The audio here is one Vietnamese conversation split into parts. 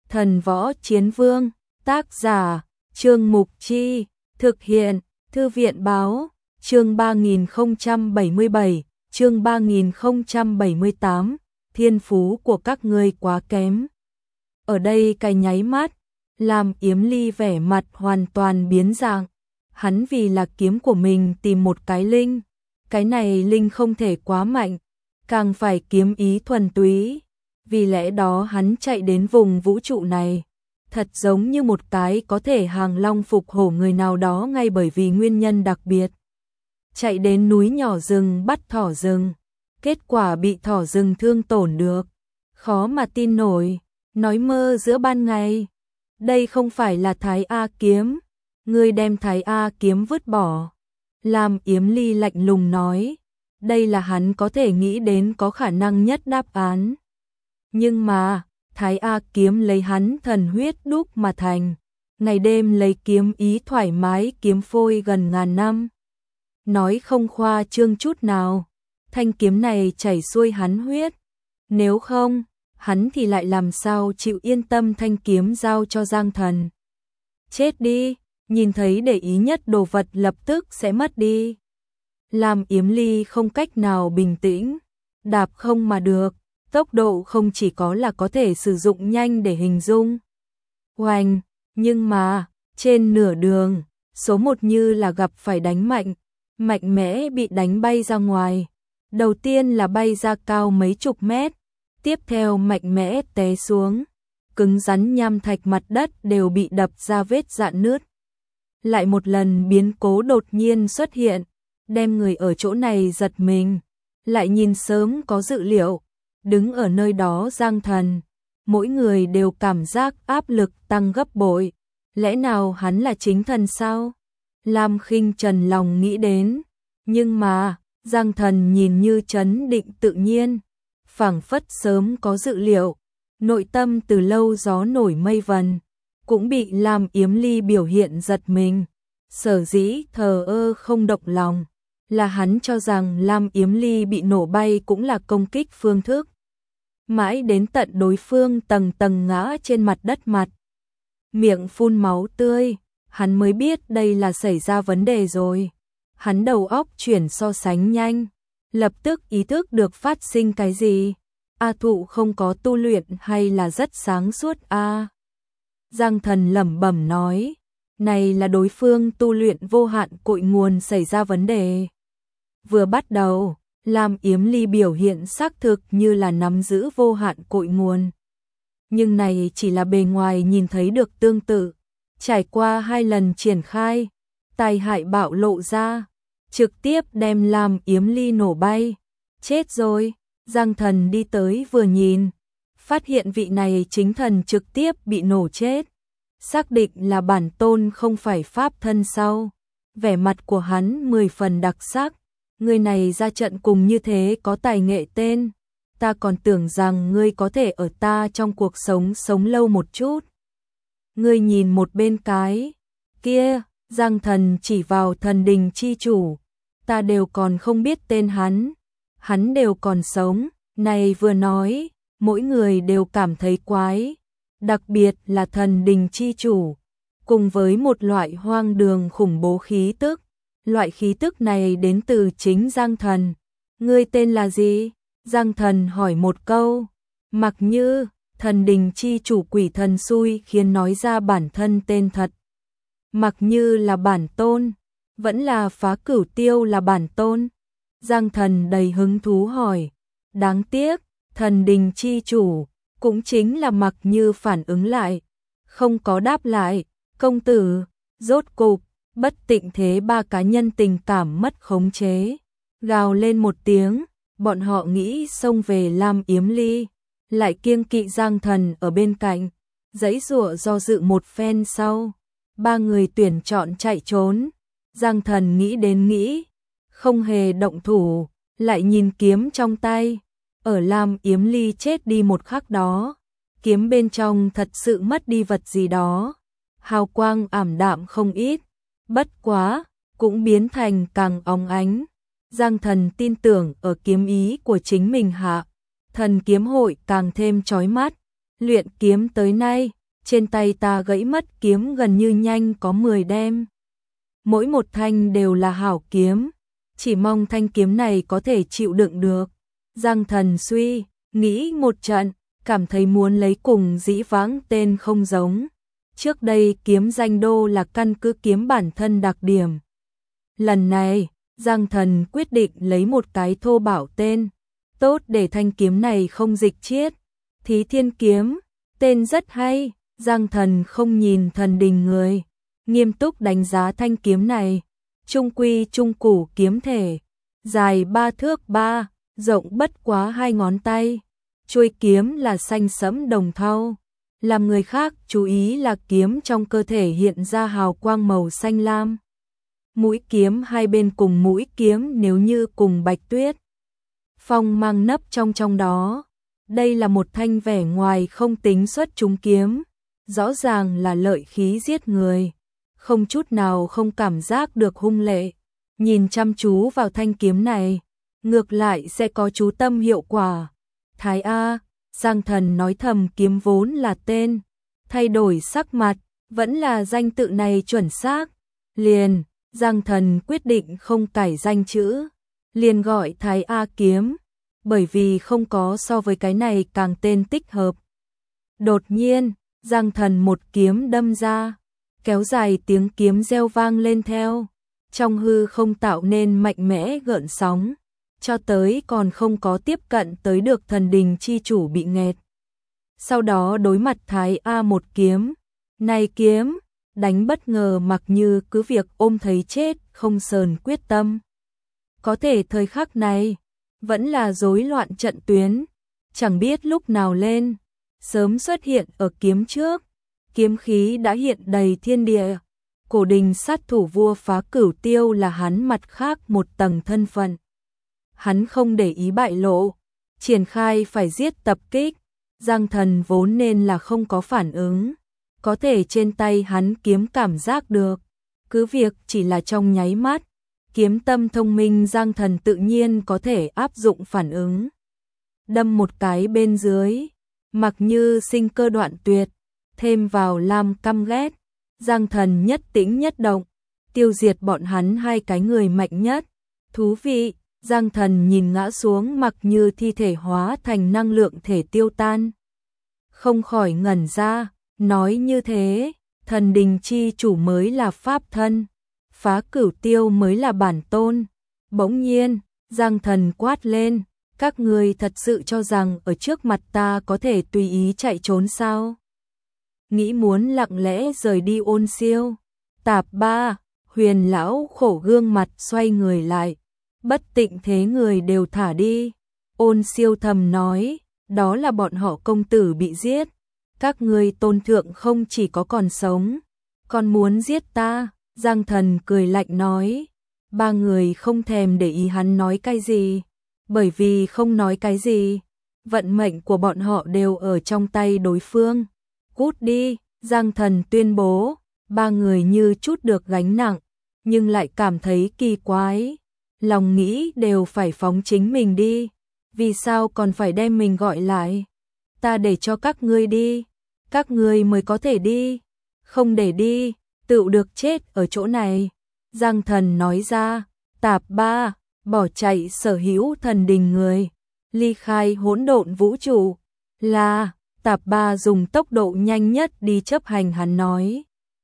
Thần Võ Chiến Vương, tác giả, Trương Mục Chi, thực hiện, Thư viện Báo, chương 3077, chương 3078, thiên phú của các ngươi quá kém. Ở đây cái nháy mắt, làm Yếm Ly vẻ mặt hoàn toàn biến dạng. Hắn vì là kiếm của mình tìm một cái linh, cái này linh không thể quá mạnh, càng phải kiếm ý thuần túy. Vì lẽ đó hắn chạy đến vùng vũ trụ này, thật giống như một cái có thể hàng long phục hổ người nào đó ngay bởi vì nguyên nhân đặc biệt. Chạy đến núi nhỏ rừng bắt thỏ rừng, kết quả bị thỏ rừng thương tổn được. Khó mà tin nổi, nói mơ giữa ban ngày. Đây không phải là Thái A kiếm, ngươi đem Thái A kiếm vứt bỏ. Lam Yếm Ly lạnh lùng nói, đây là hắn có thể nghĩ đến có khả năng nhất đáp án. Nhưng mà, Thái A kiếm lấy hắn thần huyết đúc mà thành, ngày đêm lấy kiếm ý thoải mái kiếm phôi gần ngàn năm. Nói không khoa trương chút nào, thanh kiếm này chảy xuôi hắn huyết. Nếu không, hắn thì lại làm sao chịu yên tâm thanh kiếm giao cho Giang Thần. Chết đi, nhìn thấy để ý nhất đồ vật lập tức sẽ mất đi. Làm Yếm Ly không cách nào bình tĩnh, đạp không mà được, tốc độ không chỉ có là có thể sử dụng nhanh để hình dung. Oanh, nhưng mà, trên nửa đường, số một như là gặp phải đánh mạnh, mạnh mẽ bị đánh bay ra ngoài. Đầu tiên là bay ra cao mấy chục mét, tiếp theo mạnh mẽ té xuống, cứng rắn nham thạch mặt đất đều bị đập ra vết rạn nứt. Lại một lần biến cố đột nhiên xuất hiện, đem người ở chỗ này giật mình, lại nhìn sớm có dự liệu, đứng ở nơi đó Giang Thần, mỗi người đều cảm giác áp lực tăng gấp bội, lẽ nào hắn là chính thần sao? Lam Khinh Trần lòng nghĩ đến, nhưng mà, Giang Thần nhìn như trấn định tự nhiên, phảng phất sớm có dự liệu, nội tâm từ lâu gió nổi mây vần, cũng bị Lam Yếm Ly biểu hiện giật mình. Sở dĩ thờ ơ không động lòng, là hắn cho rằng Lam Yếm Ly bị nổ bay cũng là công kích phương thức. Mãi đến tận đối phương tầng tầng ngã trên mặt đất mặt, miệng phun máu tươi, hắn mới biết đây là xảy ra vấn đề rồi. Hắn đầu óc chuyển so sánh nhanh, lập tức ý thức được phát sinh cái gì. A Thụ không có tu luyện hay là rất sáng suốt a? Giang Thần lẩm bẩm nói, này là đối phương tu luyện vô hạn cội nguồn xảy ra vấn đề. Vừa bắt đầu, Lam Yếm Ly biểu hiện xác thực như là nắm giữ vô hạn cội nguồn. Nhưng này chỉ là bề ngoài nhìn thấy được tương tự, trải qua 2 lần triển khai, tai hại bạo lộ ra, trực tiếp đem Lam Yếm Ly nổ bay. Chết rồi, Giang Thần đi tới vừa nhìn, phát hiện vị này chính thần trực tiếp bị nổ chết. Xác định là bản tôn không phải pháp thân sau. Vẻ mặt của hắn 10 phần đặc sắc, người này ra trận cùng như thế có tài nghệ tên. Ta còn tưởng rằng ngươi có thể ở ta trong cuộc sống sống lâu một chút. Ngươi nhìn một bên cái kia, Giang Thần chỉ vào thần đình chi chủ, ta đều còn không biết tên hắn đều còn sống. Này vừa nói, mỗi người đều cảm thấy quái, đặc biệt là thần đình chi chủ, cùng với một loại hoang đường khủng bố khí tức. Loại khí tức này đến từ chính Giang Thần. Ngươi tên là gì? Giang Thần hỏi một câu. Mặc Như, thần đình chi chủ quỷ thần xui khiến nói ra bản thân tên thật. Mặc Như là bản tôn, vẫn là Phá Cửu Tiêu là bản tôn? Giang Thần đầy hứng thú hỏi. Đáng tiếc, thần đình chi chủ, cũng chính là Mặc Như phản ứng lại, không có đáp lại. Công tử, rốt cục, bất tịnh thế 3 cá nhân tình cảm mất khống chế, gào lên một tiếng, bọn họ nghĩ xông về Lam Yếm Ly, lại kiêng kỵ Giang Thần ở bên cạnh, giãy giụa do dự một phen sau, 3 người tuyển chọn chạy trốn. Giang Thần nghĩ đến nghĩ, không hề động thủ, lại nhìn kiếm trong tay, ở Lam Yếm Ly chết đi một khắc đó, kiếm bên trong thật sự mất đi vật gì đó, hào quang ảm đạm không ít, bất quá, cũng biến thành càng óng ánh. Giang Thần tin tưởng ở kiếm ý của chính mình hạ, thần kiếm hội càng thêm chói mắt. Luyện kiếm tới nay, trên tay ta gãy mất kiếm gần như nhanh có 10 đem. Mỗi một thanh đều là hảo kiếm, chỉ mong thanh kiếm này có thể chịu đựng được. Giang Thần suy nghĩ một trận, cảm thấy muốn lấy cùng dĩ vãng tên không giống. Trước đây kiếm danh đô là căn cứ kiếm bản thân đặc điểm. Lần này, Giang Thần quyết định lấy một cái thô bạo tên, tốt để thanh kiếm này không dịch chiết. Thí Thiên kiếm, tên rất hay. Giang Thần không nhìn Thần Đình người, nghiêm túc đánh giá thanh kiếm này. Trung quy trung củ kiếm thể, dài 3 thước 3, rộng bất quá 2 ngón tay. Chuôi kiếm là xanh sẫm đồng thau. Làm người khác chú ý là kiếm trong cơ thể hiện ra hào quang màu xanh lam. Mũi kiếm hai bên cùng mũi kiếm nếu như cùng bạch tuyết. Phong mang nấp trong đó. Đây là một thanh vẻ ngoài không tính xuất chúng kiếm, rõ ràng là lợi khí giết người, không chút nào không cảm giác được hung lệ. Nhìn chăm chú vào thanh kiếm này, ngược lại sẽ có chú tâm hiệu quả. Thái A, Giang Thần nói thầm, kiếm vốn là tên, thay đổi sắc mặt, vẫn là danh tự này chuẩn xác. Liền, Giang Thần quyết định không cải danh chữ, liền gọi Thái A kiếm, bởi vì không có so với cái này càng tên thích hợp. Đột nhiên, Giang Thần một kiếm đâm ra, kéo dài tiếng kiếm reo vang lên theo, trong hư không tạo nên mạnh mẽ gợn sóng, cho tới còn không có tiếp cận tới được Thần Đình chi chủ bị nghẹt. Sau đó đối mặt Thái A một kiếm, này kiếm, đánh bất ngờ, mặc như cứ việc ôm thấy chết không sờn quyết tâm. Có thể thời khắc này, vẫn là rối loạn trận tuyến, chẳng biết lúc nào lên, sớm xuất hiện ở kiếm trước, kiếm khí đã hiện đầy thiên địa. Cổ đình sát thủ vua Phá Cửu Tiêu là hắn mặt khác một tầng thân phận. Hắn không để ý bại lộ, triển khai phải giết tập kích. Giang Thần vốn nên là không có phản ứng, có thể trên tay hắn kiếm cảm giác được, cứ việc chỉ là trong nháy mắt, kiếm tâm thông minh Giang Thần tự nhiên có thể áp dụng phản ứng. Đâm một cái bên dưới, mặc như sinh cơ đoạn tuyệt, thêm vào lam căm ghét, Giang Thần nhất tĩnh nhất động, tiêu diệt bọn hắn hai cái người mạnh nhất. Thú vị, Giang Thần nhìn ngã xuống mặc như thi thể hóa thành năng lượng thể tiêu tan. Không khỏi ngẩn ra, nói như thế, Thần Đình chi chủ mới là pháp thân, Phá Cửu Tiêu mới là bản tôn. Bỗng nhiên, Giang Thần quát lên, các ngươi thật sự cho rằng ở trước mặt ta có thể tùy ý chạy trốn sao? Nghĩ muốn lặng lẽ rời đi Ôn Siêu. Tạp ba, Huyền lão khổ gương mặt xoay người lại, bất tịnh thế người đều thả đi. Ôn Siêu thầm nói, đó là bọn họ công tử bị giết, các ngươi tôn thượng không chỉ có còn sống, còn muốn giết ta. Giang Thần cười lạnh nói, ba người không thèm để ý hắn nói cái gì, bởi vì không nói cái gì, vận mệnh của bọn họ đều ở trong tay đối phương. Cút đi, Giang Thần tuyên bố. Ba người như chút được gánh nặng, nhưng lại cảm thấy kỳ quái, lòng nghĩ đều phải phóng chính mình đi, vì sao còn phải đem mình gọi lại? Ta để cho các ngươi đi, các ngươi mới có thể đi, không để đi, tựu được chết ở chỗ này. Giang Thần nói ra, Tạp ba, bỏ chạy sở hữu Thần Đình người, ly khai hỗn độn vũ trụ. Là, Tạp ba dùng tốc độ nhanh nhất đi chấp hành hắn nói.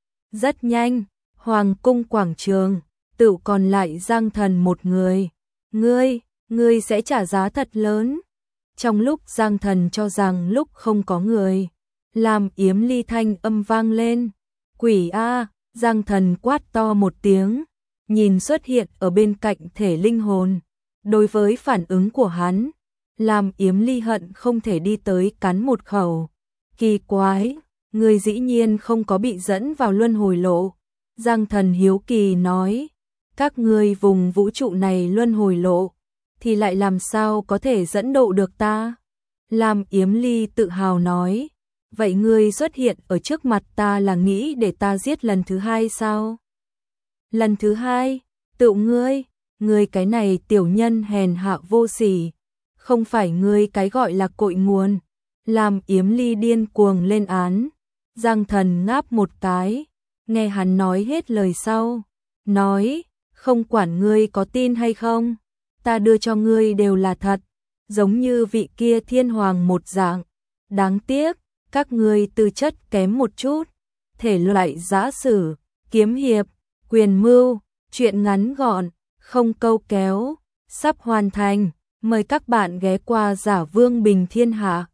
Rất nhanh, Hoàng cung quảng trường, tựu còn lại Giang Thần một người. Ngươi sẽ trả giá thật lớn. Trong lúc Giang Thần cho rằng lúc không có người, làm Yếm Ly thanh âm vang lên. Quỷ A, Giang Thần quát to một tiếng, nhìn xuất hiện ở bên cạnh thể linh hồn. Đối với phản ứng của hắn, làm Yếm Ly hận không thể đi tới cắn một khẩu. Kỳ quái, người dĩ nhiên không có bị dẫn vào luân hồi lộ. Giang Thần hiếu kỳ nói, các ngươi vùng vũ trụ này luân hồi lộ, thì lại làm sao có thể dẫn độ được ta? Làm Yếm Ly tự hào nói, vậy ngươi xuất hiện ở trước mặt ta là nghĩ để ta giết lần thứ hai sao? Lần thứ hai, tự ngươi cái này tiểu nhân hèn hạ vô sỉ, không phải ngươi cái gọi là cội nguồn. Làm Yếm Ly điên cuồng lên án, Giang Thần ngáp một cái, nghe hắn nói hết lời sau, nói, không quản ngươi có tin hay không, ta đưa cho ngươi đều là thật, giống như vị kia thiên hoàng một dạng. Đáng tiếc, các ngươi tư chất kém một chút, thể loại giã sử, kiếm hiệp, quyền mưu, chuyện ngắn gọn, không câu kéo, sắp hoàn thành, mời các bạn ghé qua Giả Vương Bình Thiên Hạ.